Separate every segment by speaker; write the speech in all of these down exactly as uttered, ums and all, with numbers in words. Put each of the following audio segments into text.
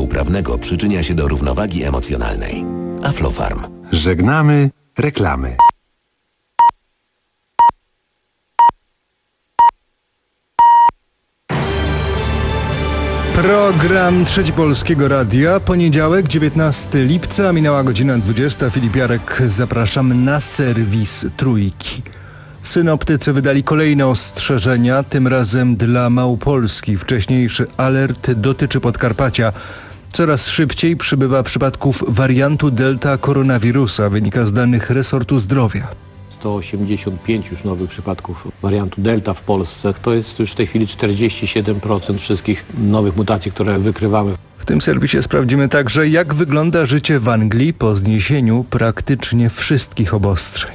Speaker 1: uprawnego przyczynia się do równowagi emocjonalnej. Aflofarm.
Speaker 2: Żegnamy reklamy.
Speaker 3: Program Trzeci Polskiego Radia. Poniedziałek, dziewiętnastego lipca, minęła godzina dwudziesta. Filip Jarek, zapraszam na serwis Trójki. Synoptycy wydali kolejne ostrzeżenia, tym razem dla Małopolski. Wcześniejszy alert dotyczy Podkarpacia. Coraz szybciej przybywa przypadków wariantu Delta koronawirusa, wynika z danych resortu zdrowia.
Speaker 4: sto osiemdziesiąt pięć już nowych przypadków wariantu Delta w Polsce. To jest już w tej chwili czterdzieści siedem procent wszystkich nowych mutacji, które wykrywamy.
Speaker 3: W tym serwisie sprawdzimy także, jak wygląda życie w Anglii po zniesieniu praktycznie wszystkich obostrzeń.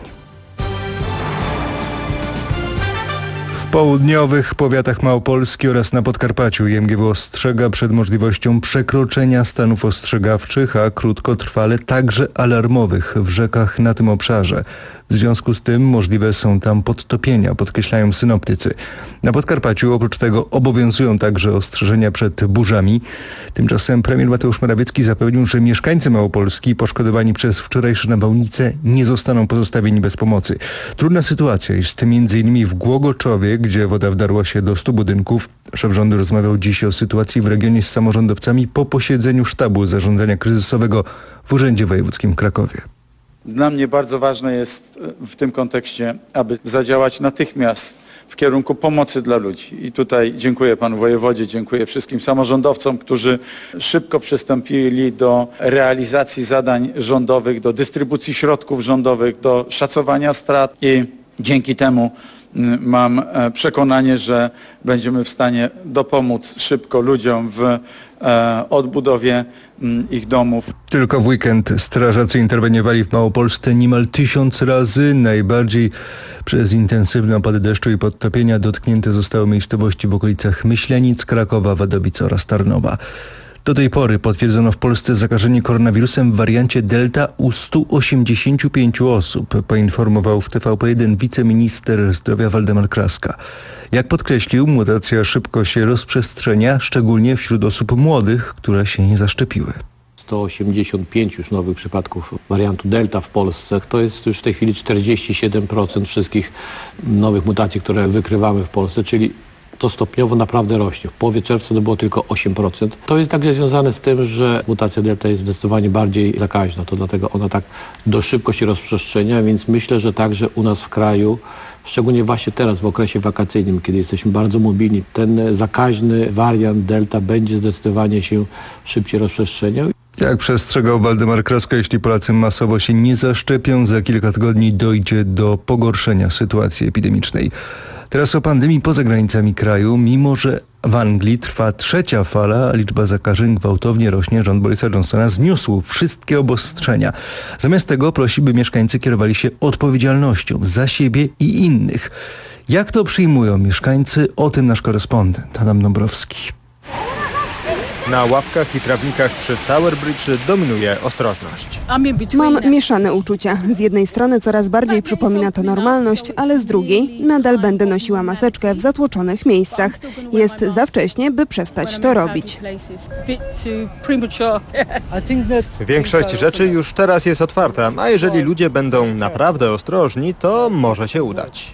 Speaker 3: W południowych powiatach Małopolski oraz na Podkarpaciu I M G W ostrzega przed możliwością przekroczenia stanów ostrzegawczych, a krótkotrwale także alarmowych w rzekach na tym obszarze. W związku z tym możliwe są tam podtopienia, podkreślają synoptycy. Na Podkarpaciu oprócz tego obowiązują także ostrzeżenia przed burzami. Tymczasem premier Mateusz Morawiecki zapewnił, że mieszkańcy Małopolski poszkodowani przez wczorajsze nawałnice nie zostaną pozostawieni bez pomocy. Trudna sytuacja jest między innymi w Głogoczowie, gdzie woda wdarła się do stu budynków. Szef rządu rozmawiał dziś o sytuacji w regionie z samorządowcami po posiedzeniu sztabu zarządzania kryzysowego w Urzędzie Wojewódzkim w Krakowie.
Speaker 5: Dla mnie bardzo ważne jest w tym kontekście, aby zadziałać natychmiast w kierunku pomocy dla ludzi. I tutaj dziękuję panu wojewodzie, dziękuję wszystkim samorządowcom, którzy szybko przystąpili do realizacji zadań rządowych, do dystrybucji środków rządowych, do szacowania strat i dzięki temu mam przekonanie, że będziemy w stanie dopomóc szybko ludziom w odbudowie ich domów.
Speaker 3: Tylko w weekend strażacy interweniowali w Małopolsce niemal tysiąc razy. Najbardziej przez intensywne opady deszczu i podtopienia dotknięte zostały miejscowości w okolicach Myślenic, Krakowa, Wadowic oraz Tarnowa. Do tej pory potwierdzono w Polsce zakażenie koronawirusem w wariancie Delta u stu osiemdziesięciu pięciu osób, poinformował w T V P jeden wiceminister zdrowia Waldemar Kraska. Jak podkreślił, mutacja szybko się rozprzestrzenia, szczególnie wśród osób młodych, które się nie zaszczepiły.
Speaker 4: sto osiemdziesiąt pięć już nowych przypadków wariantu Delta w Polsce. To jest już w tej chwili czterdzieści siedem procent wszystkich nowych mutacji, które wykrywamy w Polsce, czyli to stopniowo naprawdę rośnie. W połowie czerwca to było tylko osiem procent. To jest także związane z tym, że mutacja Delta jest zdecydowanie bardziej zakaźna. To dlatego ona tak dość szybko się rozprzestrzenia, więc myślę, że także u nas w kraju, szczególnie właśnie teraz w okresie wakacyjnym, kiedy jesteśmy bardzo mobilni, ten zakaźny wariant Delta będzie zdecydowanie się szybciej rozprzestrzeniał.
Speaker 3: Jak przestrzegał Waldemar Kraska, jeśli Polacy masowo się nie zaszczepią, za kilka tygodni dojdzie do pogorszenia sytuacji epidemicznej. Teraz o pandemii poza granicami kraju. Mimo że w Anglii trwa trzecia fala, a liczba zakażeń gwałtownie rośnie, rząd Borisa Johnsona zniósł wszystkie obostrzenia. Zamiast tego prosi, by mieszkańcy kierowali się odpowiedzialnością za siebie i innych. Jak to przyjmują mieszkańcy? O tym nasz korespondent Adam Dąbrowski.
Speaker 6: Na ławkach i trawnikach przy Tower Bridge dominuje ostrożność.
Speaker 7: Mam mieszane uczucia. Z jednej strony coraz bardziej przypomina to normalność, ale z drugiej nadal będę nosiła maseczkę w zatłoczonych miejscach. Jest za wcześnie, by przestać to robić.
Speaker 6: Większość rzeczy już teraz jest otwarta, a jeżeli ludzie będą naprawdę ostrożni, to może się udać.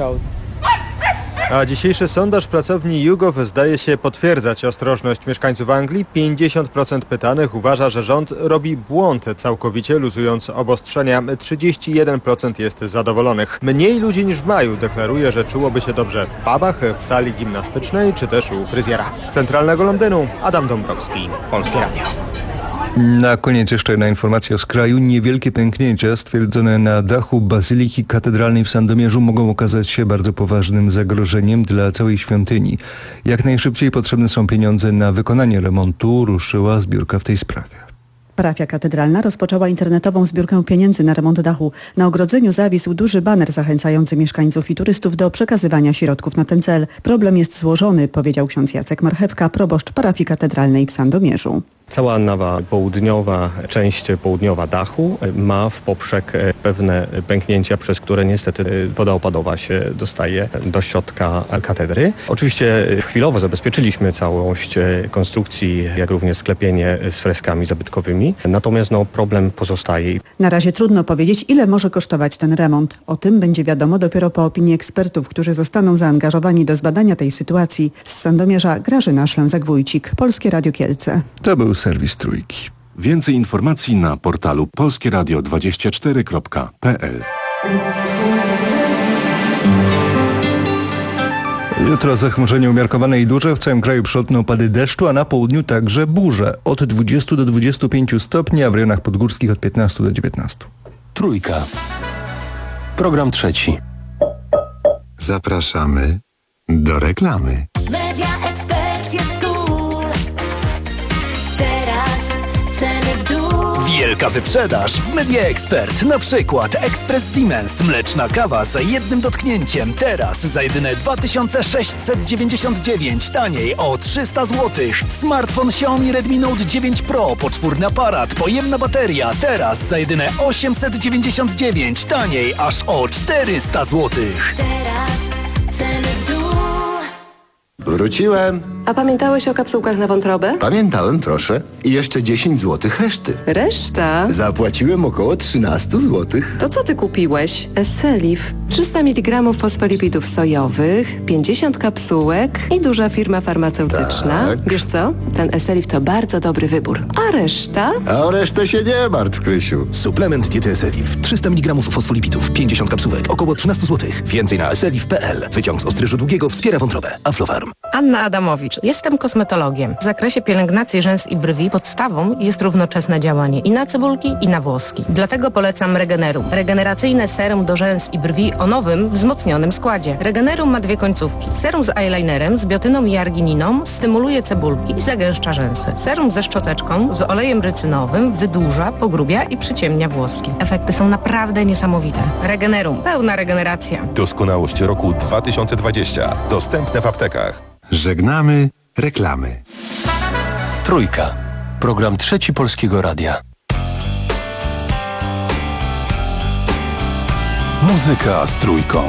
Speaker 6: A dzisiejszy sondaż pracowni YouGov zdaje się potwierdzać ostrożność mieszkańców Anglii. pięćdziesiąt procent pytanych uważa, że rząd robi błąd, całkowicie luzując obostrzenia. trzydzieści jeden procent jest zadowolonych. Mniej ludzi niż w maju deklaruje, że czułoby się dobrze w pubach, w sali gimnastycznej czy też u fryzjera. Z centralnego Londynu Adam Dąbrowski, Polskie Radio.
Speaker 3: Na koniec jeszcze jedna informacja z kraju. Niewielkie pęknięcia stwierdzone na dachu Bazyliki Katedralnej w Sandomierzu mogą okazać się bardzo poważnym zagrożeniem dla całej świątyni. Jak najszybciej potrzebne są pieniądze na wykonanie remontu. Ruszyła zbiórka w tej sprawie.
Speaker 8: Parafia katedralna rozpoczęła internetową zbiórkę pieniędzy na remont dachu. Na ogrodzeniu zawisł duży baner zachęcający mieszkańców i turystów do przekazywania środków na ten cel. Problem jest złożony, powiedział ksiądz Jacek Marchewka, proboszcz parafii katedralnej w Sandomierzu.
Speaker 9: Cała nawa południowa, część południowa dachu ma w poprzek pewne pęknięcia, przez które niestety woda opadowa się dostaje do środka katedry. Oczywiście chwilowo zabezpieczyliśmy całość konstrukcji, jak również sklepienie z freskami zabytkowymi, natomiast no, problem pozostaje.
Speaker 8: Na razie trudno powiedzieć, ile może kosztować ten remont. O tym będzie wiadomo dopiero po opinii ekspertów, którzy zostaną zaangażowani do zbadania tej sytuacji. Z Sandomierza Grażyna Szlęzak-Wójcik, Polskie Radio Kielce.
Speaker 3: To był serwis Trójki.
Speaker 2: Więcej informacji na portalu polskie radio dwadzieścia cztery kropka p l.
Speaker 3: Jutro zachmurzenie umiarkowane i duże. W całym kraju przelotne opady deszczu, a na południu także burze. Od dwudziestu do dwudziestu pięciu stopni, a w rejonach podgórskich od piętnastu do dziewiętnastu.
Speaker 1: Trójka. Program trzeci.
Speaker 2: Zapraszamy do reklamy.
Speaker 10: Media Expert jest cool. Teraz ceny w dół.
Speaker 11: Wielka wyprzedaż w Media Expert. Na przykład Ekspres Siemens, mleczna kawa za jednym dotknięciem. Teraz za jedyne dwa tysiące sześćset dziewięćdziesiąt dziewięć, taniej o trzysta złotych. Smartfon Xiaomi Redmi Note dziewięć Pro, poczwórny aparat, pojemna bateria. Teraz za jedyne osiemset dziewięćdziesiąt dziewięć, taniej aż o czterysta złotych.
Speaker 10: Teraz ceny w dół.
Speaker 12: Wróciłem.
Speaker 13: A pamiętałeś o kapsułkach na wątrobę?
Speaker 12: Pamiętałem, proszę. I jeszcze dziesięć złotych reszty.
Speaker 13: Reszta?
Speaker 12: Zapłaciłem około trzynaście złotych.
Speaker 13: To co ty kupiłeś? Esselif. trzysta miligramów fosfolipidów sojowych, pięćdziesiąt kapsułek i duża firma farmaceutyczna.
Speaker 12: Tak.
Speaker 13: Wiesz co? Ten Esselif to bardzo dobry wybór. A reszta?
Speaker 12: A o resztę się nie martw, Krysiu.
Speaker 1: Suplement diety Esselif. trzysta miligramów fosfolipidów, pięćdziesiąt kapsułek, około trzynaście złotych. Więcej na esselif kropka p l. Wyciąg z ostryżu długiego wspiera wątrobę. Aflofarm.
Speaker 14: Anna Adamowicz. Jestem kosmetologiem. W zakresie pielęgnacji rzęs i brwi podstawą jest równoczesne działanie i na cebulki, i na włoski. Dlatego polecam Regenerum. Regeneracyjne serum do rzęs i brwi o nowym, wzmocnionym składzie. Regenerum ma dwie końcówki. Serum z eyelinerem, z biotyną i argininą stymuluje cebulki i zagęszcza rzęsy. Serum ze szczoteczką, z olejem rycynowym wydłuża, pogrubia i przyciemnia włoski. Efekty są naprawdę niesamowite. Regenerum. Pełna regeneracja.
Speaker 15: Doskonałość roku dwa tysiące dwadzieścia. Dostępne w aptekach.
Speaker 2: Żegnamy reklamy.
Speaker 1: Trójka. Program trzeci Polskiego Radia. Muzyka z trójką.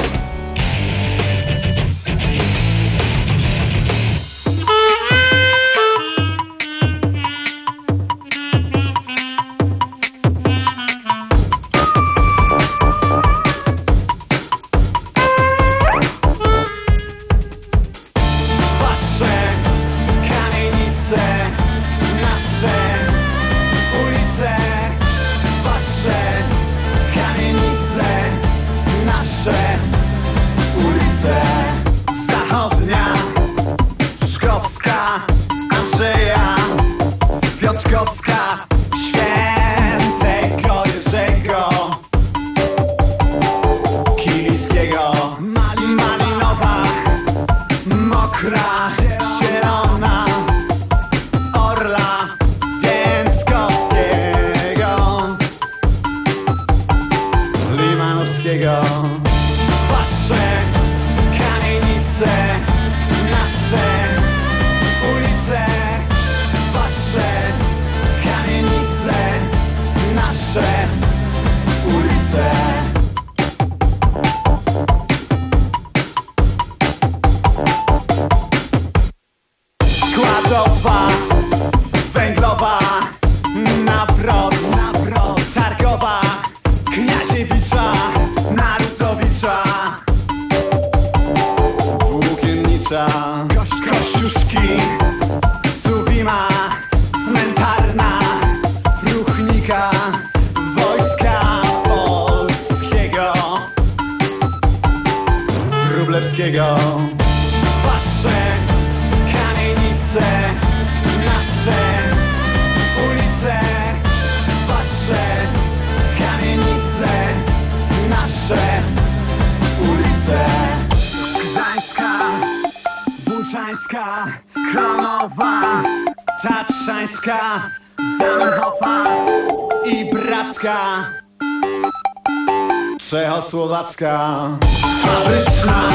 Speaker 16: Czechosłowacka, fabryczna,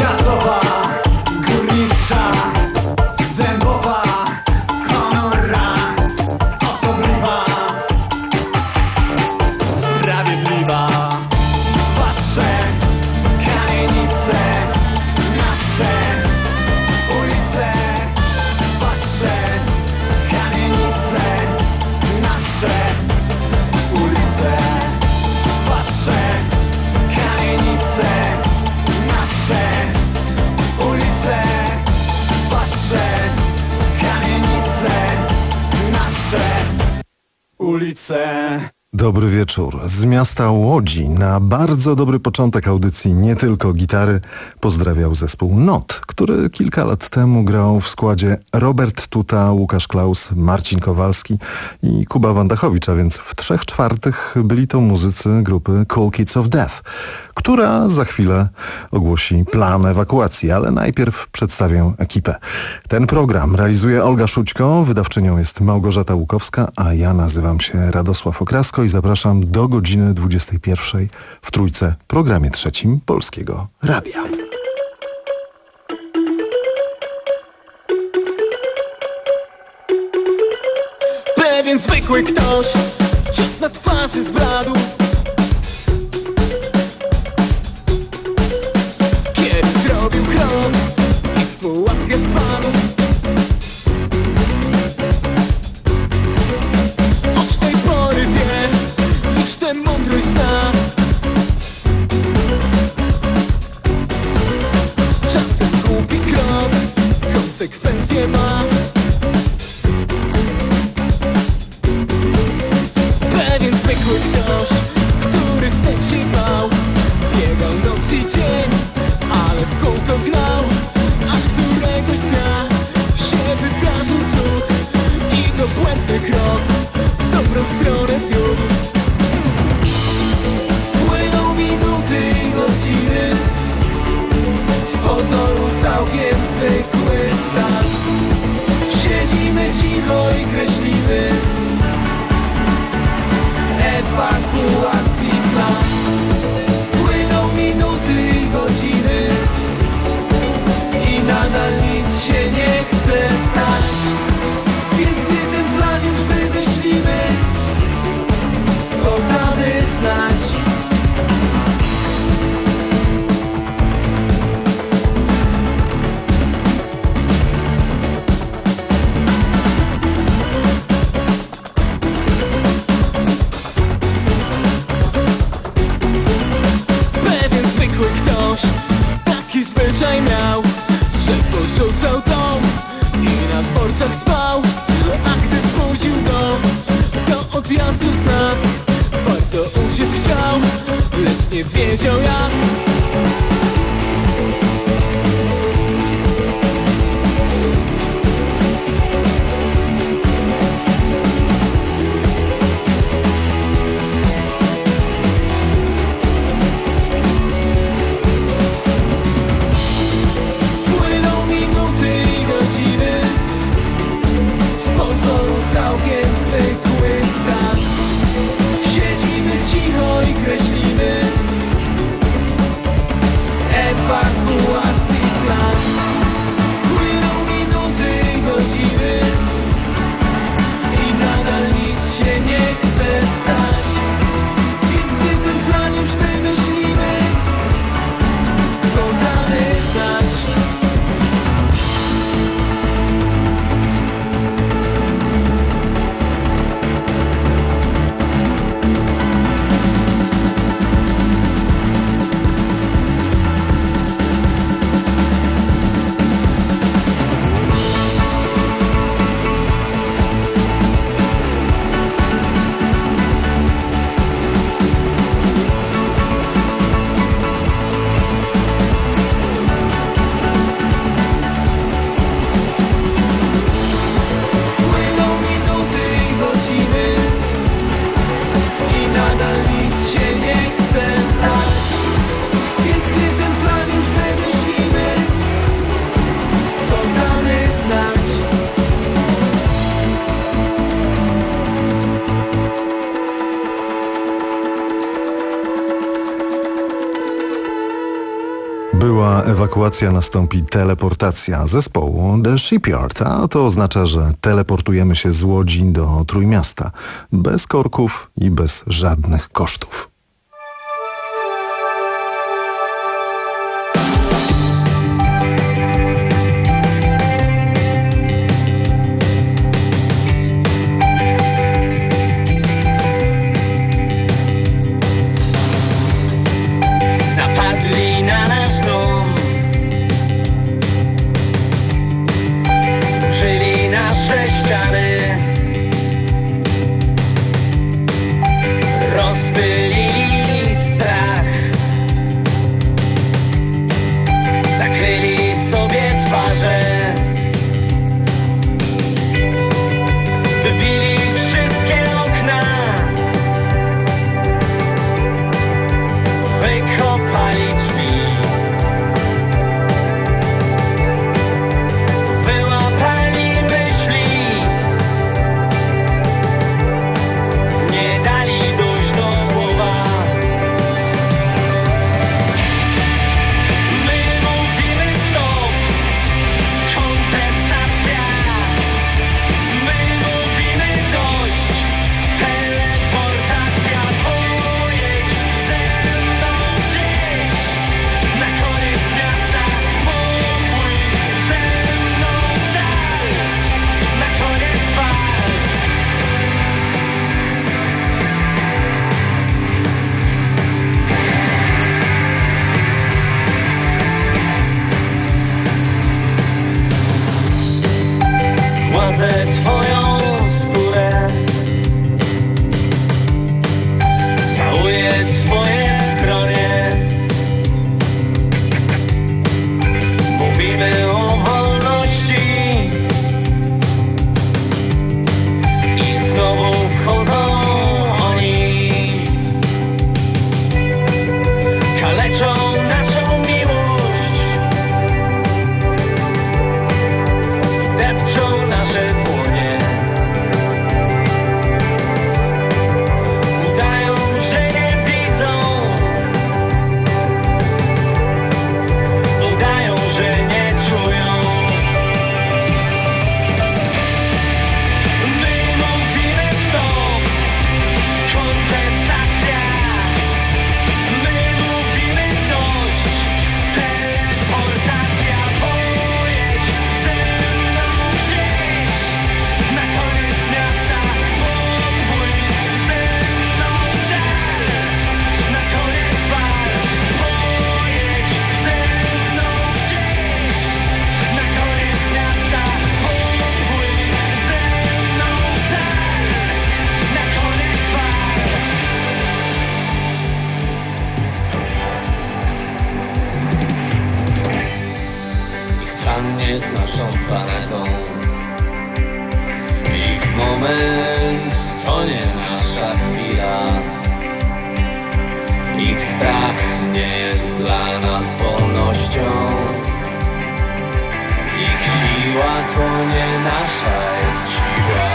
Speaker 16: gazowa, górnicza, dębowa, Konrad.
Speaker 17: ulice.
Speaker 2: Dobry wieczór. Z miasta Łodzi na bardzo dobry początek audycji Nie Tylko Gitary pozdrawiał zespół Not, który kilka lat temu grał w składzie Robert Tuta, Łukasz Klaus, Marcin Kowalski i Kuba Wandachowicz, a więc w trzech czwartych byli to muzycy grupy Cool Kids of Death, która za chwilę ogłosi plan ewakuacji, ale najpierw przedstawię ekipę. Ten program realizuje Olga Szućko, wydawczynią jest Małgorzata Łukowska, a ja nazywam się Radosław Okrasko i zapraszam do godziny dwudziestej pierwszej w Trójce, programie trzecim Polskiego Radia.
Speaker 16: Pewien zwykły ktoś, ciut na twarzy zbladł. Kiedy zrobił krok i w pułapkę wpadł. Od tej pory wie, już tę mądrość zna. Czasem głupi krok konsekwencje ma. Pewien zwykły ktoś, który stać się bał, biegał noc i dzień, ale w kółko grał. A któregoś dnia się wydarzył cud i go błędny krok w dobrą stronę zwiódł. Płyną minuty i godziny, z pozoru całkiem zwykły stan. Siedzimy cicho i kreślimy ewakuacji plan. Płyną minuty i godziny i nadal nic się nie chce stać. Więc gdy ten plan już wymyślimy, to damy znać. Ktoś taki zwyczaj miał, że porzucał dom i na dworcach spał. A gdy budził go, do odjazdu znak. Bardzo uciec chciał, lecz nie wiedział jak. Ewakuacji plan. Płyną minuty i godziny i nadal nic się nie chce stać. Więc gdy ten plan już wymyślimy, to damy znać.
Speaker 2: Była ewakuacja, nastąpi teleportacja zespołu The Shipyard, a to oznacza, że teleportujemy się z Łodzi do Trójmiasta, bez korków i bez żadnych kosztów.
Speaker 16: Napadli na nasz dom, zużyli nasze ściany. naszą planetą. Ich moment to nie nasza chwila. Ich strach nie jest dla nas wolnością. Ich siła to nie nasza jest siła.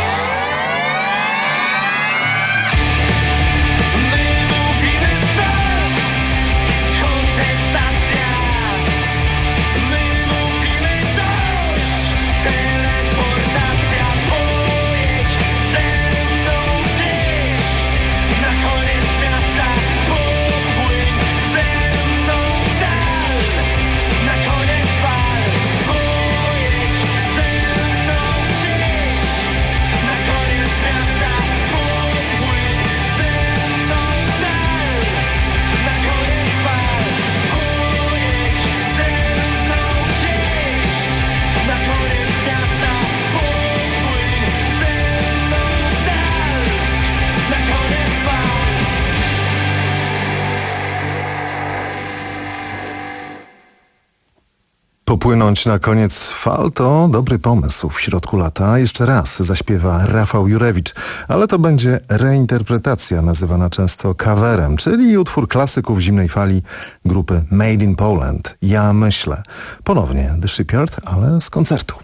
Speaker 2: Popłynąć na koniec fal to dobry pomysł. W środku lata jeszcze raz zaśpiewa Rafał Jurewicz, ale to będzie reinterpretacja nazywana często coverem, czyli utwór klasyków zimnej fali grupy Made in Poland. Ja myślę. Ponownie The Shipyard, ale z koncertu.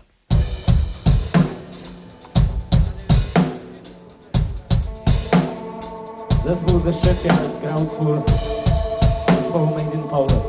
Speaker 17: Zespół The Shipyard grał utwór zespołu Made in Poland.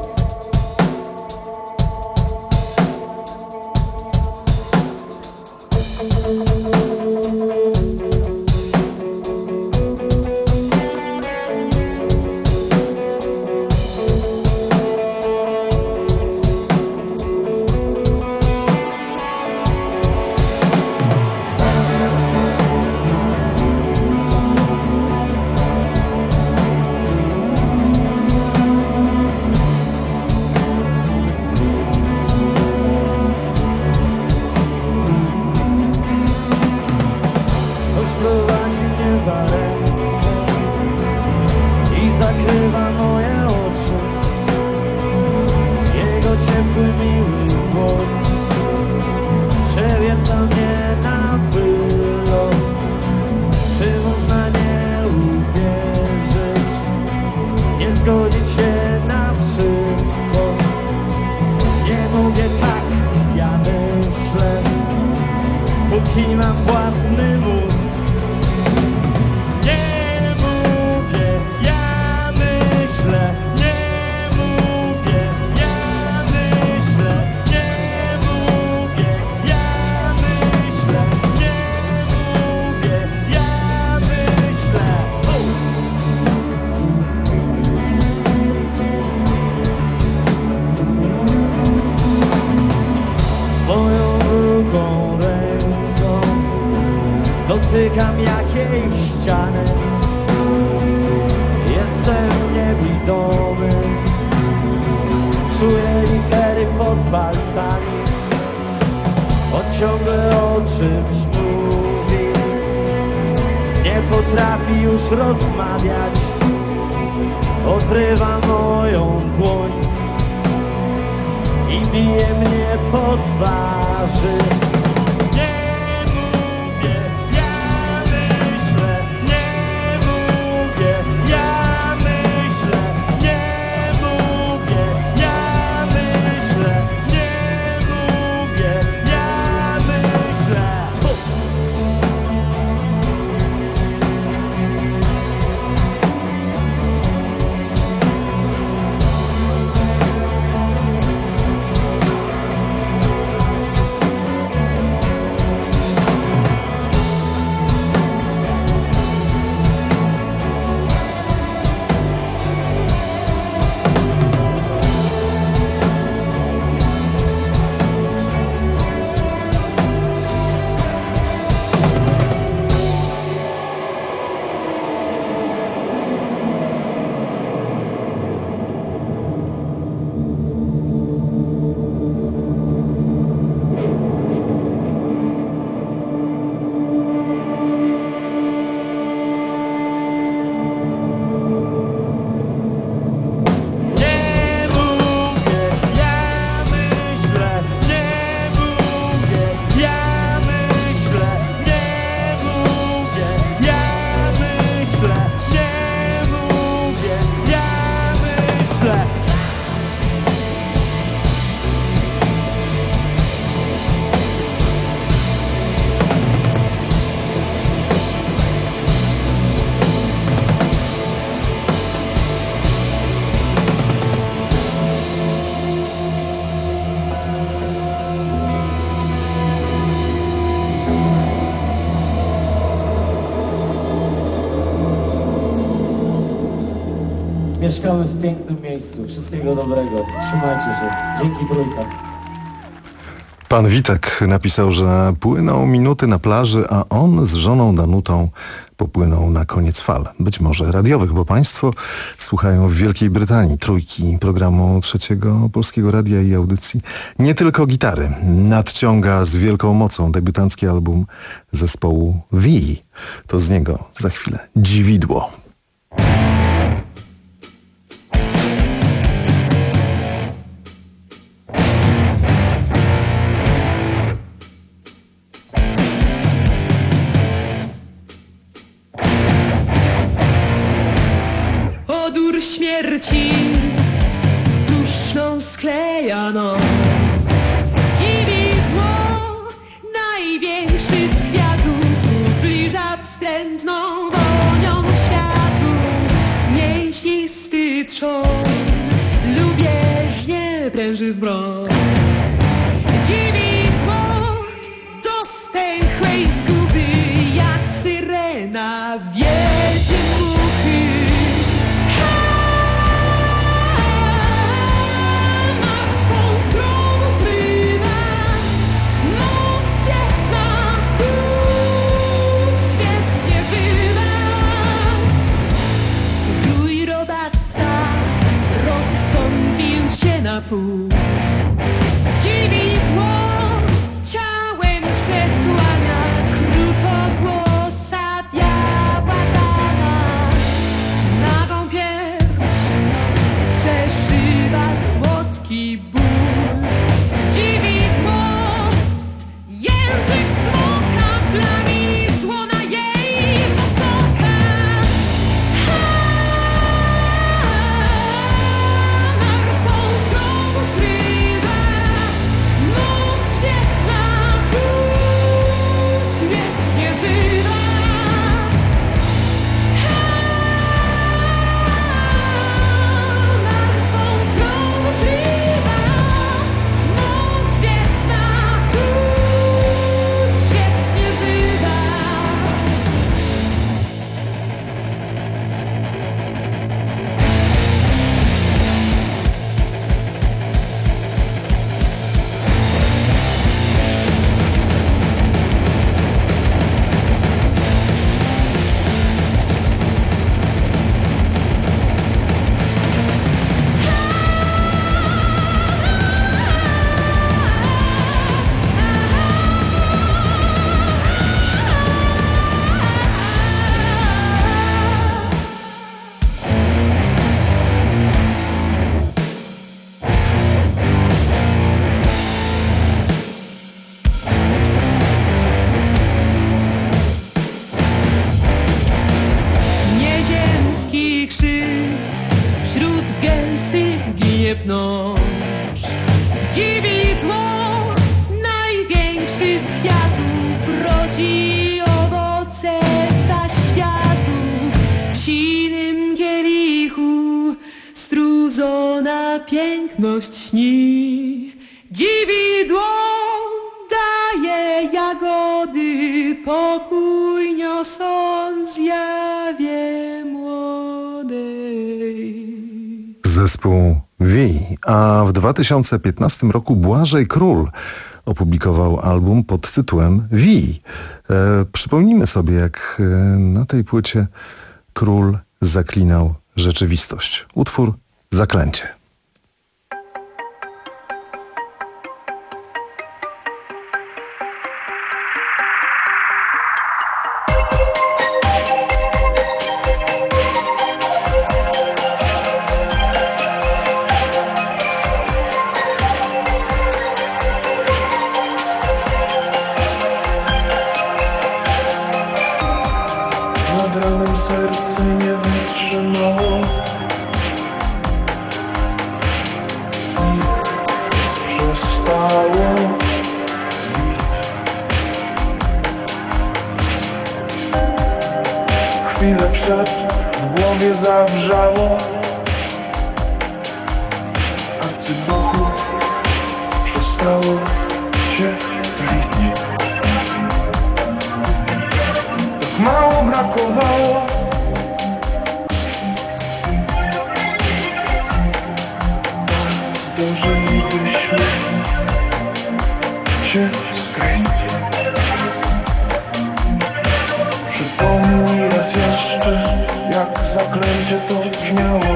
Speaker 17: Dotykam jakiejś ściany. Jestem niewidomy. Czuję litery pod palcami. On ciągle o czymś mówi. Nie potrafi już rozmawiać. Odrywa moją dłoń i bije mnie po twarzy. Mieszkamy w pięknym miejscu. Wszystkiego dobrego. Trzymajcie się. Dzięki trójka.
Speaker 2: Pan Witek napisał, że płyną minuty na plaży, a on z żoną Danutą popłynął na koniec fal. Być może radiowych, bo państwo słuchają w Wielkiej Brytanii trójki programu Trzeciego Polskiego Radia i audycji Nie tylko gitary. Nadciąga z wielką mocą debiutancki album zespołu V. To z niego za chwilę Dziwidło.
Speaker 18: Odór śmierci duszną skleja noc. Dziwidło, największy z kwiatów, ubliża wstrętną wonią światu. Mięsisty trzon lubieżnie pręży w broń. Dziwidło do stęchłej zguby, jak syrena wiedzie muchy. Na pół. Dziwidło ciałem przesłania krutowłosa biała dama. Nagą pierś przeszywa słodki ból. Dziwidło, język smoka plami zło na jej posokach. Dziwidło, największy z kwiatów, rodzi owoce zaświatów. W sinym kielichu strudzona piękność śni. Dziwidło daje jagody, pokój niosąc zjawie młodej.
Speaker 2: Zespół V. A w dwa tysiące piętnastym roku Błażej Król opublikował album pod tytułem V. E, przypomnijmy sobie, jak e, na tej płycie Król zaklinał rzeczywistość. Utwór Zaklęcie.
Speaker 19: Serce nie wytrzymało i przestało bić. Chwilę przed w głowie zawrzało, a w cybuchu przestało się tlić. Tak mało brakowało, zaklęcie to brzmiało.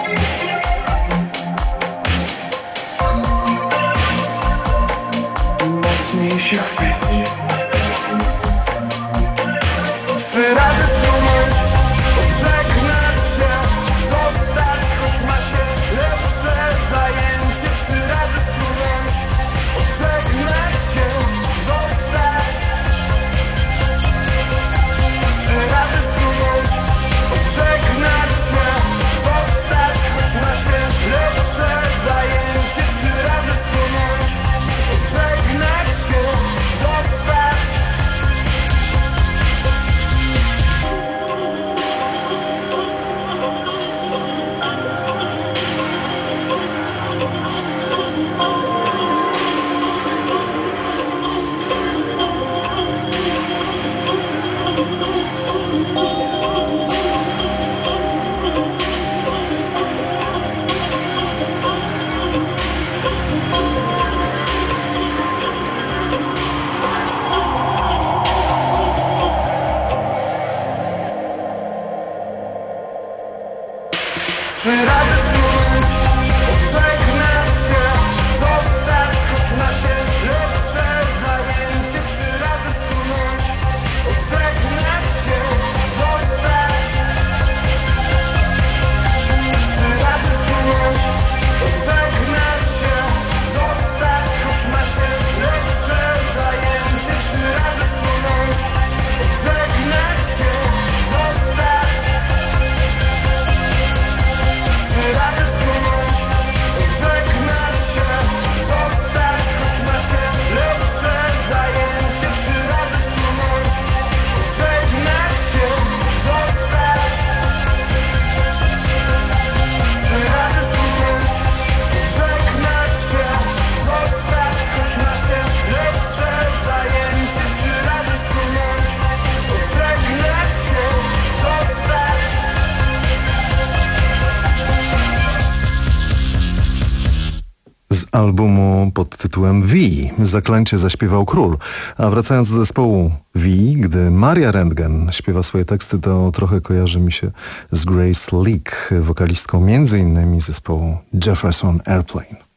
Speaker 19: Mocniej się chwyć. Trzy razy spłynąć, odżegnać się, zostać, choć ma się lepsze zajęcie. Trzy razy spłynąć, odżegnać się, zostać. Trzy razy spłynąć, odżegnać się, zostać, choć ma się lepsze zajęcie. Trzy razy spłynąć, odżegnać się, zostać. Trzy razy spłynąć, odżegnać się, zostać, choć ma się lepsze zajęcie. Trzy razy spłynąć, odżegnać się, zostać. Trzy razy spłynąć, odżegnać się, zostać, choć ma się lepsze zajęcie. Trzy razy spłynąć, odżegnać się, zostać. Trzy razy spłynąć, odżegnać się, zostać, choć ma się lepsze zajęcie. Trzy razy spłynąć, odżegnać się, zostać. Trzy razy spłynąć, odżegnać się, zostać, choć ma się lepsze zajęcie. Trzy razy spłynąć, odżegnać się, zostać.
Speaker 2: Z albumu pod tytułem V Zaklęcie zaśpiewał Król. A wracając do zespołu V, gdy Maria Rentgen śpiewa swoje teksty, to trochę kojarzy mi się z Grace Leak, wokalistką między innymi zespołu Jefferson Airplane.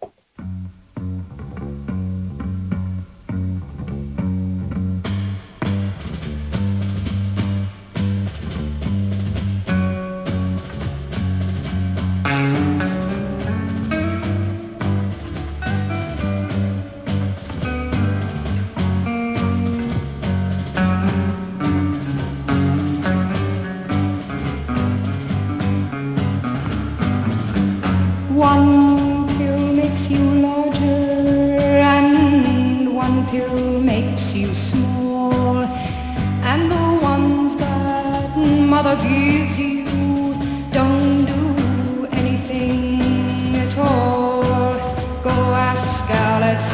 Speaker 18: One pill makes you larger and one pill makes you small, and the ones that mother gives you don't do anything at all. Go ask Alice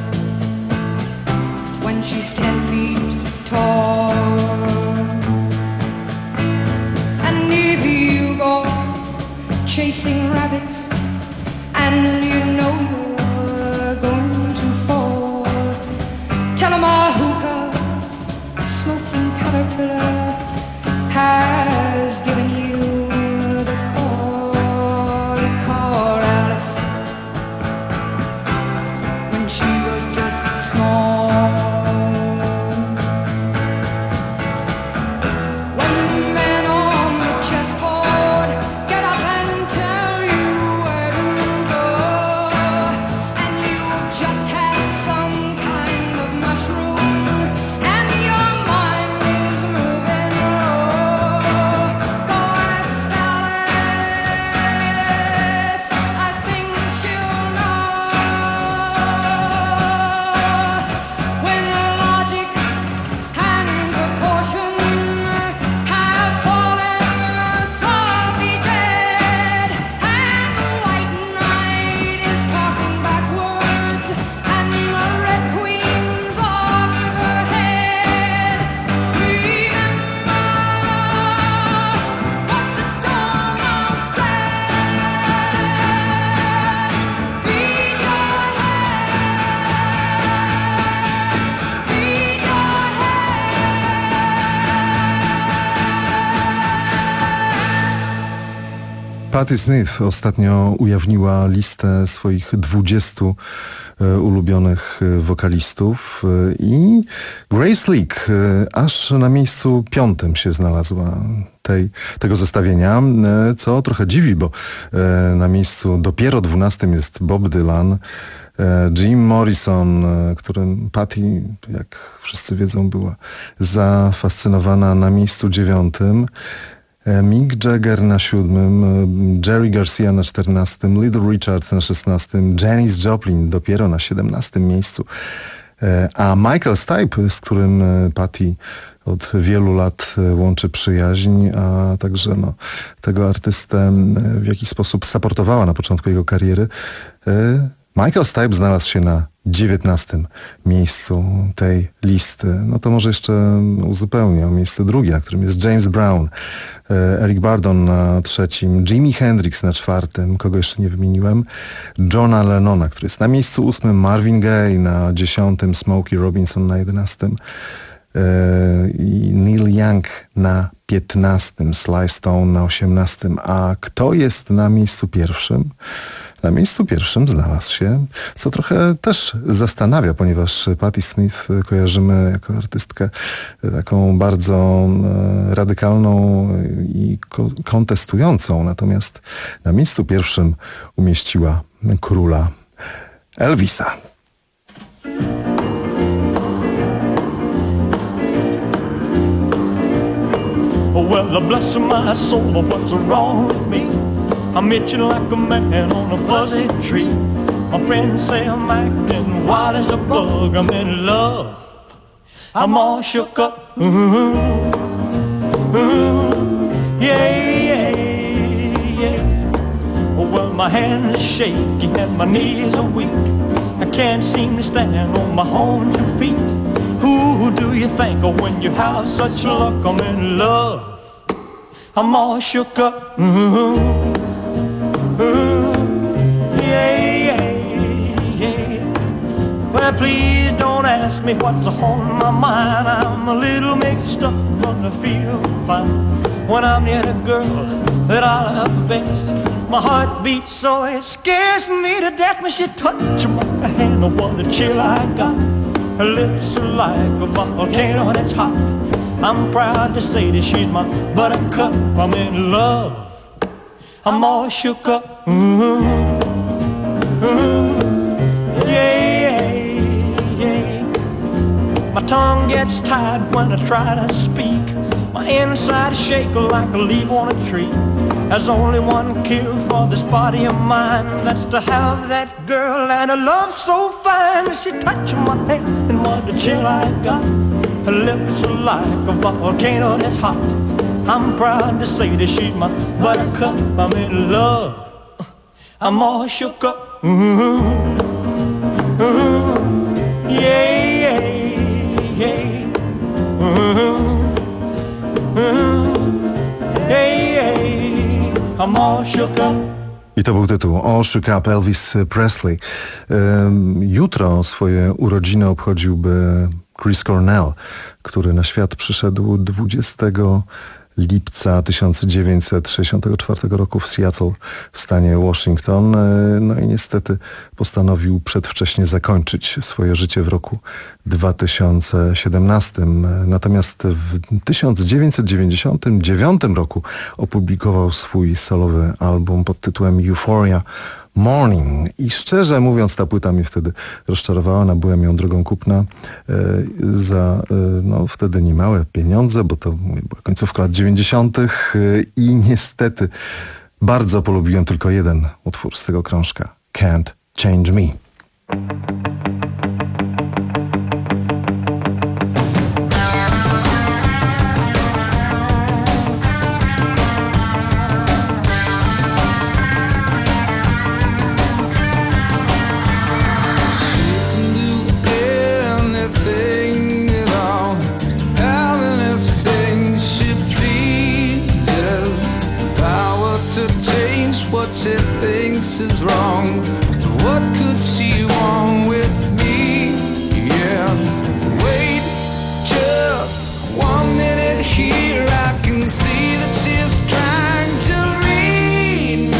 Speaker 18: when she's ten feet tall. And if you go chasing rabbits and you know you're going to fall, tell 'em a hookah smoking caterpillar has given you the call. You call Alice when she was just small. When the men on the chessboard get up and tell you where to go,
Speaker 2: Patti Smith ostatnio ujawniła listę swoich dwudziestu ulubionych wokalistów i Grace Leak aż na miejscu piątym się znalazła tej, tego zestawienia, co trochę dziwi, bo na miejscu dopiero dwunastym jest Bob Dylan, Jim Morrison, którym Patti, jak wszyscy wiedzą, była zafascynowana, na miejscu dziewiątym, Mick Jagger na siódmym, Jerry Garcia na czternastym, Little Richard na szesnastym, Janis Joplin dopiero na siedemnastym miejscu, a Michael Stipe, z którym Patti od wielu lat łączy przyjaźń, a także no, tego artystę w jakiś sposób supportowała na początku jego kariery, Michael Stipe znalazł się na dziewiętnastym miejscu tej listy. No to może jeszcze uzupełnię o miejsce drugie, na którym jest James Brown, Eric Burdon na trzecim, Jimi Hendrix na czwartym, kogo jeszcze nie wymieniłem, Johna Lennona, który jest na miejscu ósmym, Marvin Gaye na dziesiątym, Smokey Robinson na jedenastym i Neil Young na piętnastym, Sly Stone na osiemnastym. A kto jest na miejscu pierwszym? Na miejscu pierwszym znalazł się, co trochę też zastanawia, ponieważ Patti Smith kojarzymy jako artystkę taką bardzo radykalną i kontestującą, natomiast na miejscu pierwszym umieściła króla Elvisa.
Speaker 20: Well, bless my soul, what's wrong with me? I'm itching like a man on a fuzzy tree. My friends say I'm acting wild as a bug. I'm in love. I'm all shook up. Ooh, ooh, yeah, yeah, yeah. Well, my hands are shaky and my knees are weak. I can't seem to stand on my own two feet. Who do you think of when you have such luck? I'm in love. I'm all shook up. Ooh. Ooh, yeah, yeah, yeah. Well, please don't ask me what's on my mind. I'm a little mixed up, but I feel fine when I'm near the girl that I love best. My heart beats so it scares me to death when she touches my hand. Oh, what a chill I got. Her lips are like a volcano that's hot. I'm proud to say that she's my buttercup. I'm in love. I'm all shook up. Ooh, ooh, yeah, yeah, yeah. My tongue gets tied when I try to speak. My inside shake like a leaf on a tree. There's only one cure for this body of mine. That's to have that girl and a love so fine. She touched my hand and what a chill I got. Her lips are like a volcano that's hot. I'm proud to say that she's my buttercup. I'm in love. I'm all shook up. Ooh, ooh, yeah, yeah, yeah. Ooh, ooh, yeah, yeah. I'm all shook up.
Speaker 2: I to był tytuł All Shook Up, Elvis Presley. Jutro swoje urodziny obchodziłby Chris Cornell, który na świat przyszedł dwudziestego lipca tysiąc dziewięćset sześćdziesiątego czwartego roku w Seattle w stanie Washington. No i niestety postanowił przedwcześnie zakończyć swoje życie w roku dwa tysiące siedemnastym. Natomiast w tysiąc dziewięćset dziewięćdziesiątym dziewiątym roku opublikował swój solowy album pod tytułem Euphoria Morning. I szczerze mówiąc, ta płyta mnie wtedy rozczarowała. Nabyłem ją drogą kupna e, za e, no, wtedy niemałe pieniądze, bo to była końcówka lat dziewięćdziesiątych e, i niestety bardzo polubiłem tylko jeden utwór z tego krążka. Can't Change Me.
Speaker 21: It thinks is wrong. What could she want with me? Yeah, wait just one minute here. I can see that she's trying to read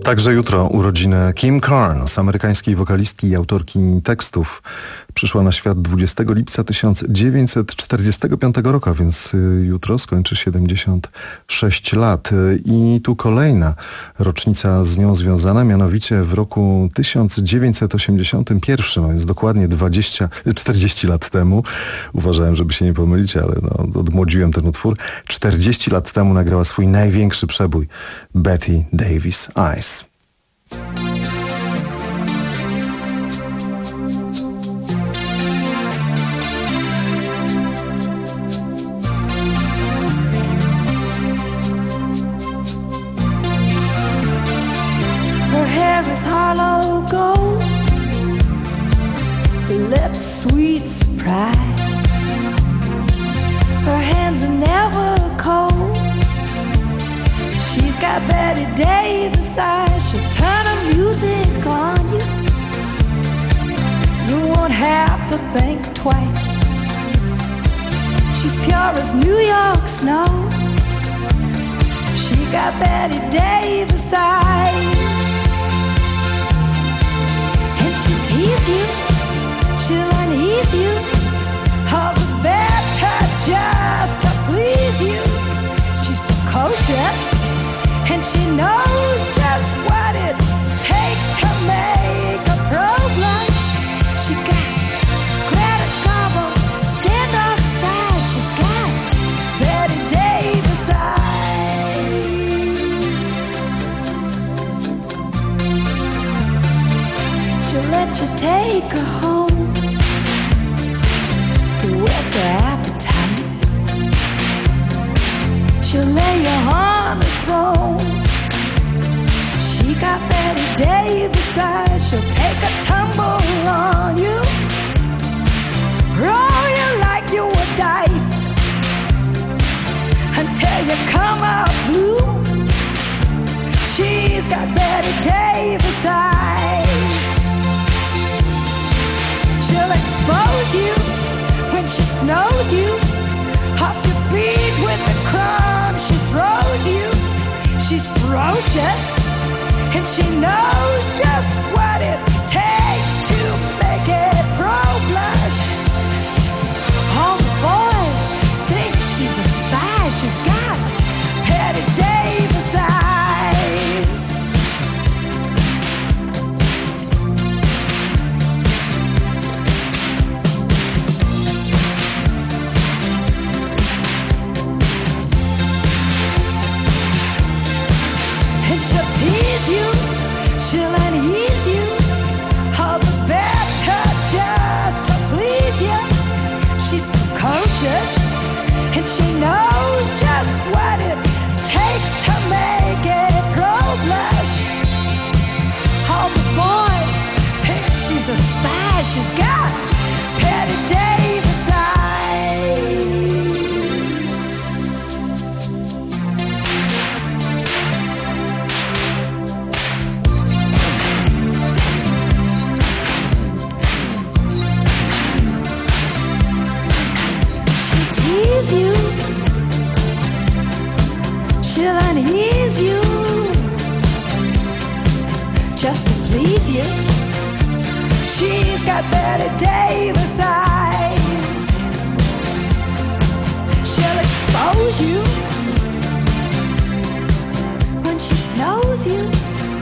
Speaker 2: Także jutro urodziny Kim Carnes, amerykańskiej wokalistki i autorki tekstów. Przyszła na świat dwudziestego lipca tysiąc dziewięćset czterdziestego piątego roku, więc jutro skończy siedemdziesiąt sześć lat. I tu kolejna rocznica z nią związana, mianowicie w roku tysiąc dziewięćset osiemdziesiątym pierwszym, a więc dokładnie dwadzieścia, czterdzieści lat temu, uważałem, żeby się nie pomylić, ale no, odmłodziłem ten utwór, czterdzieści lat temu nagrała swój największy przebój Betty Davis Eyes.
Speaker 18: Hollow gold, her lips sweet surprise, her hands are never cold. She's got Betty Davis eyes, she'll turn her music on you. You won't have to think twice. She's pure as New York snow. She got Betty Davis eyes. She'll tease you, she'll unease you, all the better just to please you. She's precocious, and she knows just what it takes to make a pro blush. She got Greta Garbo, standoff size. She's got Betty Davis eyes. She'll let you take her home, whet's her appetite. She'll lay you on the throne. She got Betty Davis eyes. She'll take a tumble on you, roll you like you were dice, until you come out blue. She's got Betty Davis eyes. She'll expose you when she snows you, off your feet with the crumbs she throws you. She's ferocious, and she knows just what it takes to make it pro blush. All the boys think she's a spy. She's got Betty Davis eyes. She'll tease you, she'll unease you, all the better just to please you. She's precocious, and she knows just what it takes to make it pro blush. All the boys think she's a spy. She's got Betty Davis eyes. You, she'll unease you, just to please you. She's got Betty Davis eyes. She'll expose you when she snows you.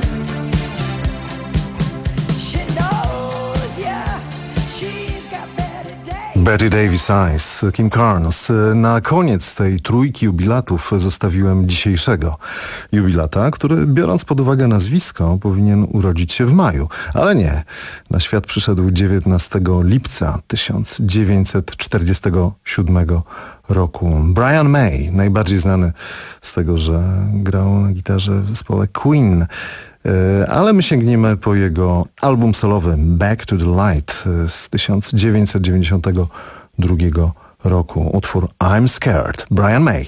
Speaker 18: She knows you. She's got Betty Davis.
Speaker 2: Betty Davis Eyes, Kim Carnes. Na koniec tej trójki jubilatów zostawiłem dzisiejszego jubilata, który, biorąc pod uwagę nazwisko, powinien urodzić się w maju. Ale nie. Na świat przyszedł dziewiętnastego lipca tysiąc dziewięćset czterdziestego siódmego roku. Brian May, najbardziej znany z tego, że grał na gitarze w zespole Queen. Ale my sięgniemy po jego album solowy Back to the Light z tysiąc dziewięćset dziewięćdziesiątego drugiego roku. Utwór I'm Scared. Brian May.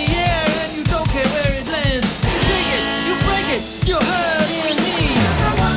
Speaker 19: You hurt in me.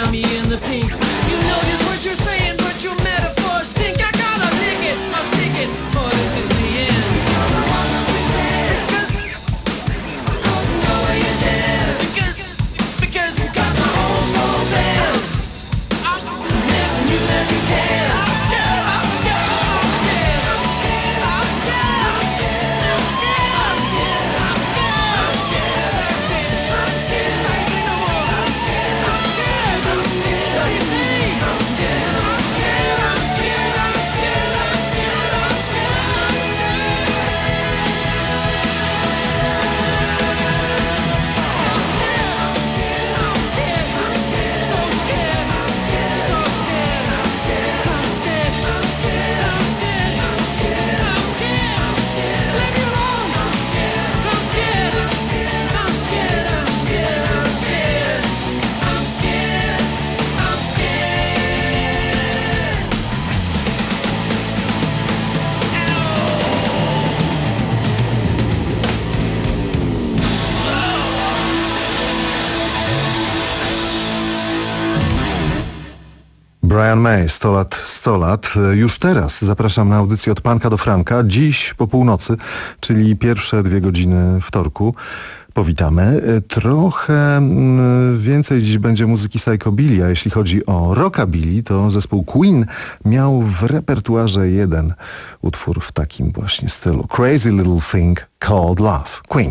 Speaker 16: got me in the pink. You know just what you're saying, but your metaphors stink. I gotta lick it, I'll stick it, or this is the end. Because I wanna be there. Because I couldn't go where you're dead. Because, because, because my whole soul bends. I never knew that you cared. I'm scared, I'm scared, I'm scared, I'm scared, I'm scared, I'm scared, I'm scared, I'm scared, I'm scared, I'm scared, that's it, I'm scared, I ain't no more, I'm scared, I'm scared, I'm scared, don't you see? I'm scared, I'm scared, I'm scared, I'm scared, I'm scared, I'm scared, I'm
Speaker 2: Brian May, sto lat, sto lat. Już teraz zapraszam na audycję Od Panka do Franka. Dziś po północy, czyli pierwsze dwie godziny wtorku. Powitamy. Trochę więcej dziś będzie muzyki psychobilly, a jeśli chodzi o rockabilly, to zespół Queen miał w repertuarze jeden utwór w takim właśnie stylu. Crazy Little Thing Called Love. Queen.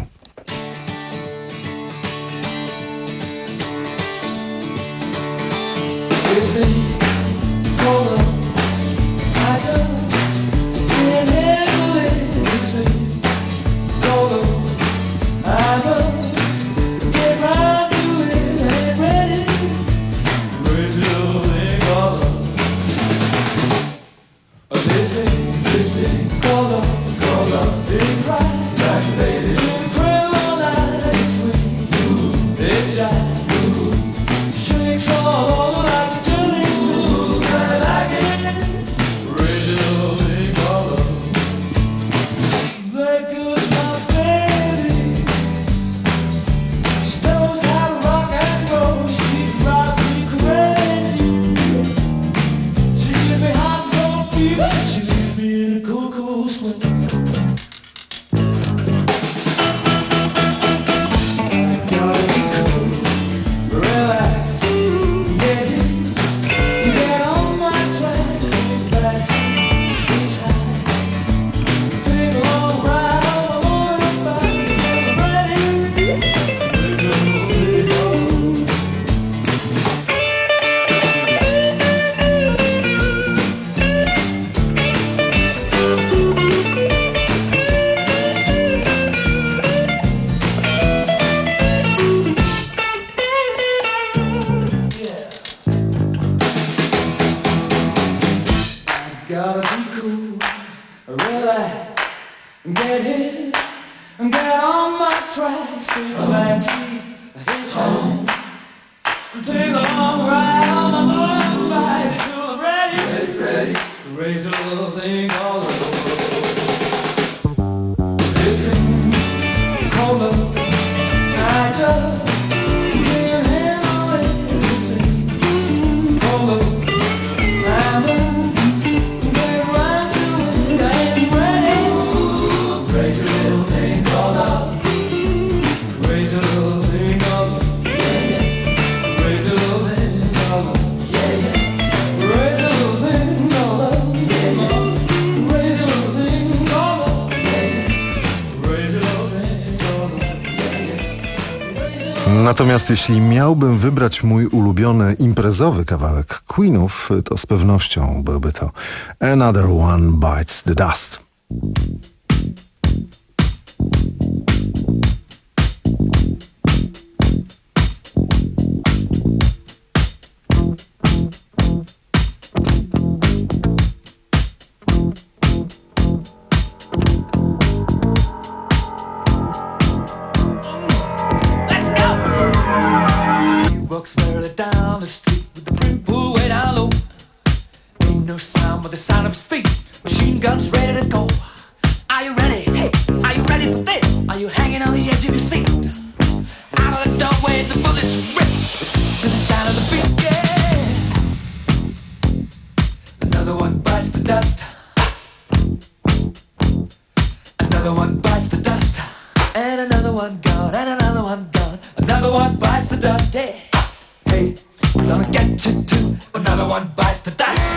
Speaker 2: Natomiast jeśli miałbym wybrać mój ulubiony imprezowy kawałek Queenów, to z pewnością byłby to Another One Bites the Dust.
Speaker 16: Machine guns ready to go. Are you ready? Hey, are you ready for this? Are you hanging on the edge of your seat? Out of the doorway, the bullets rip. To the sound of the beat, yeah. get to two, another one bites the dust.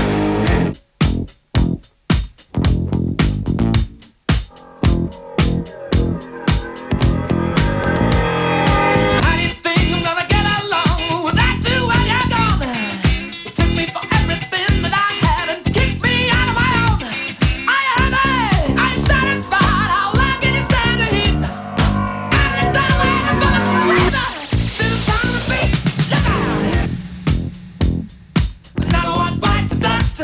Speaker 16: How do you think I'm gonna get along without you while you're gone? You took me for everything that I had and kicked me out of my own. Are you happy? Are you satisfied? How long can you stand the heat? Out of the time I had bullets for reason. Still trying to be. Look out! Another one bites the dust.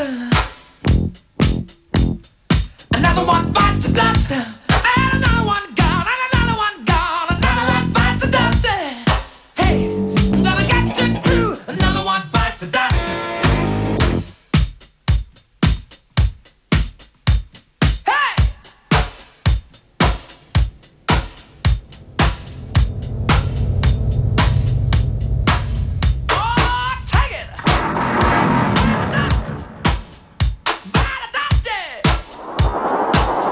Speaker 16: Another one bites the dust. And another one gone. And another one gone. Another one bites the dust. Hey, I'm gonna get you too. Another one bites the dust. Hey! Oh, take it! Dust. Bite the dust.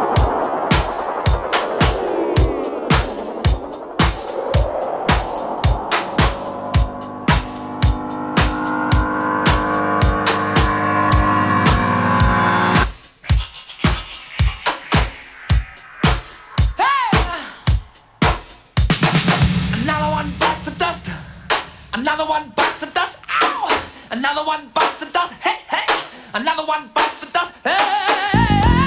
Speaker 16: Another one bites the dust. Another one bites the dust. Ow! Another one bites the dust. Hey, hey! Another one bites the dust. Hey!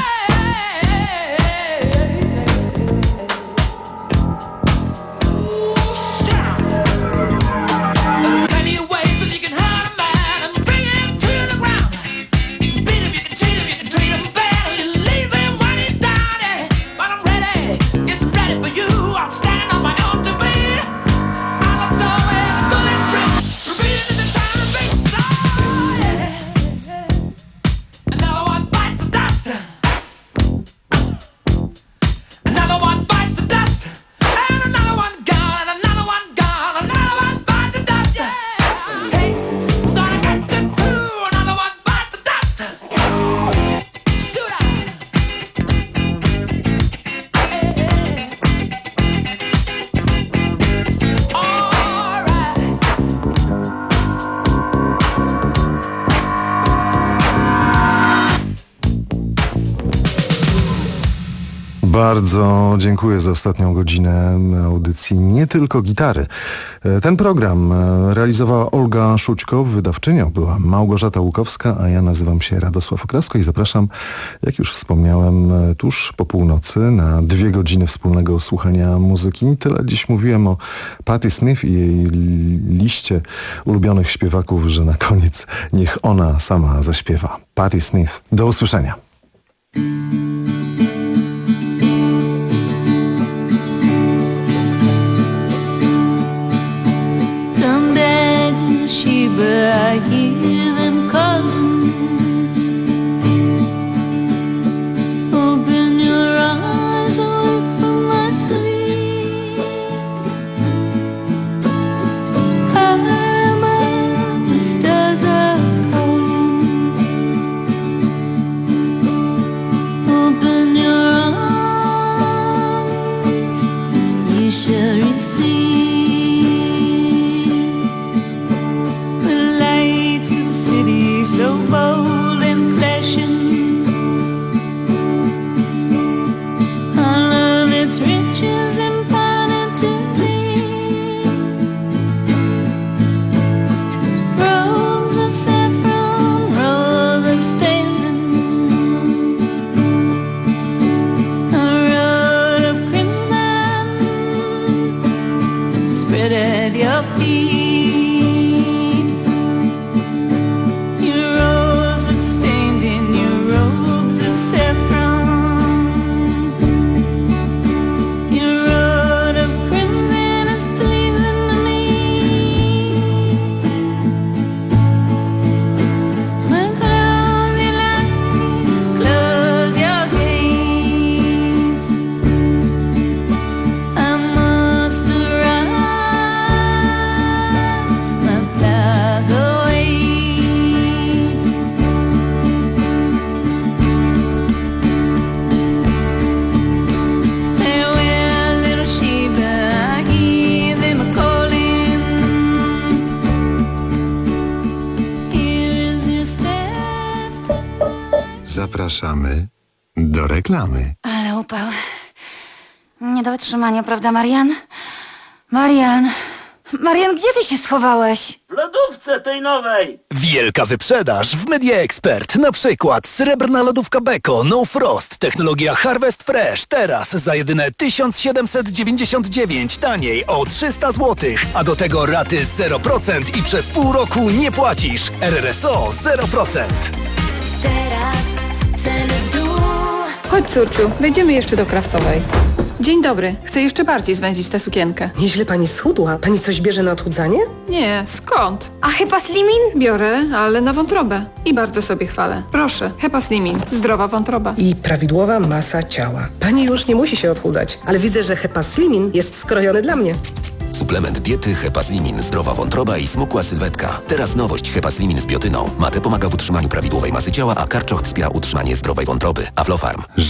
Speaker 16: Ooh, shout! There are plenty of ways that you can hurt a man and bring him to the ground. You can beat him, you can cheat him, you can treat him bad, or you leave him when he's down. Yeah. But I'm ready, yes, I'm ready for you. I'm standing on my own to be. Out of the way, the bullets ring. Repeating in the time of big star. Yeah. Another one bites the dust. Another one bites the dust. And another one gone. And another one gone. Another one bites the dust. Yeah. Hey, I'm gonna get you too. Another one bites the dust. Shoot out. All right.
Speaker 2: Bardzo dziękuję za ostatnią godzinę audycji Nie tylko gitary. E, Ten program e, realizowała Olga Szućko, wydawczynią była Małgorzata Łukowska, a ja nazywam się Radosław Okrasko i zapraszam, jak już wspomniałem, e, tuż po północy na dwie godziny wspólnego słuchania muzyki. Tyle dziś mówiłem o Patti Smith i jej li- liście ulubionych śpiewaków, że na koniec niech ona sama zaśpiewa. Patti Smith. Do usłyszenia.
Speaker 10: Come back, Sheba, I hear them calling. Open your eyes, awake from my sleep. I'm up, the stars are falling. Open your arms, you shall receive. The lights of the city
Speaker 2: Zapraszamy do reklamy.
Speaker 5: Ale upał. Nie do wytrzymania, prawda, Marian? Marian... Marian, gdzie ty się schowałeś?
Speaker 22: W lodówce tej nowej.
Speaker 11: Wielka wyprzedaż w Media Expert. Na przykład srebrna lodówka Beko No Frost. Technologia Harvest Fresh. Teraz za jedyne tysiąc siedemset dziewięćdziesiąt dziewięć. Taniej o trzysta złotych. A do tego raty zero procent i przez pół roku nie płacisz. R R S O zero procent.
Speaker 5: Teraz ceny w dół.
Speaker 23: Chodź, córciu, wejdziemy jeszcze do Krawcowej. Dzień dobry. Chcę jeszcze bardziej zwędzić tę sukienkę.
Speaker 24: Nieźle pani schudła. Pani coś bierze na odchudzanie?
Speaker 23: Nie, skąd?
Speaker 5: A Hepa Slimin?
Speaker 23: Biorę, ale na wątrobę. I bardzo sobie chwalę. Proszę, Hepa Slimin. Zdrowa wątroba.
Speaker 24: I prawidłowa masa ciała. Pani już nie musi się odchudzać, ale widzę, że Hepa Slimin jest skrojony dla mnie.
Speaker 1: Suplement diety Hepaslimin, zdrowa wątroba i smukła sylwetka. Teraz nowość Hepaslimin z biotyną. Mate pomaga w utrzymaniu prawidłowej masy ciała, a karczoch wspiera utrzymanie zdrowej wątroby. Aflofarm.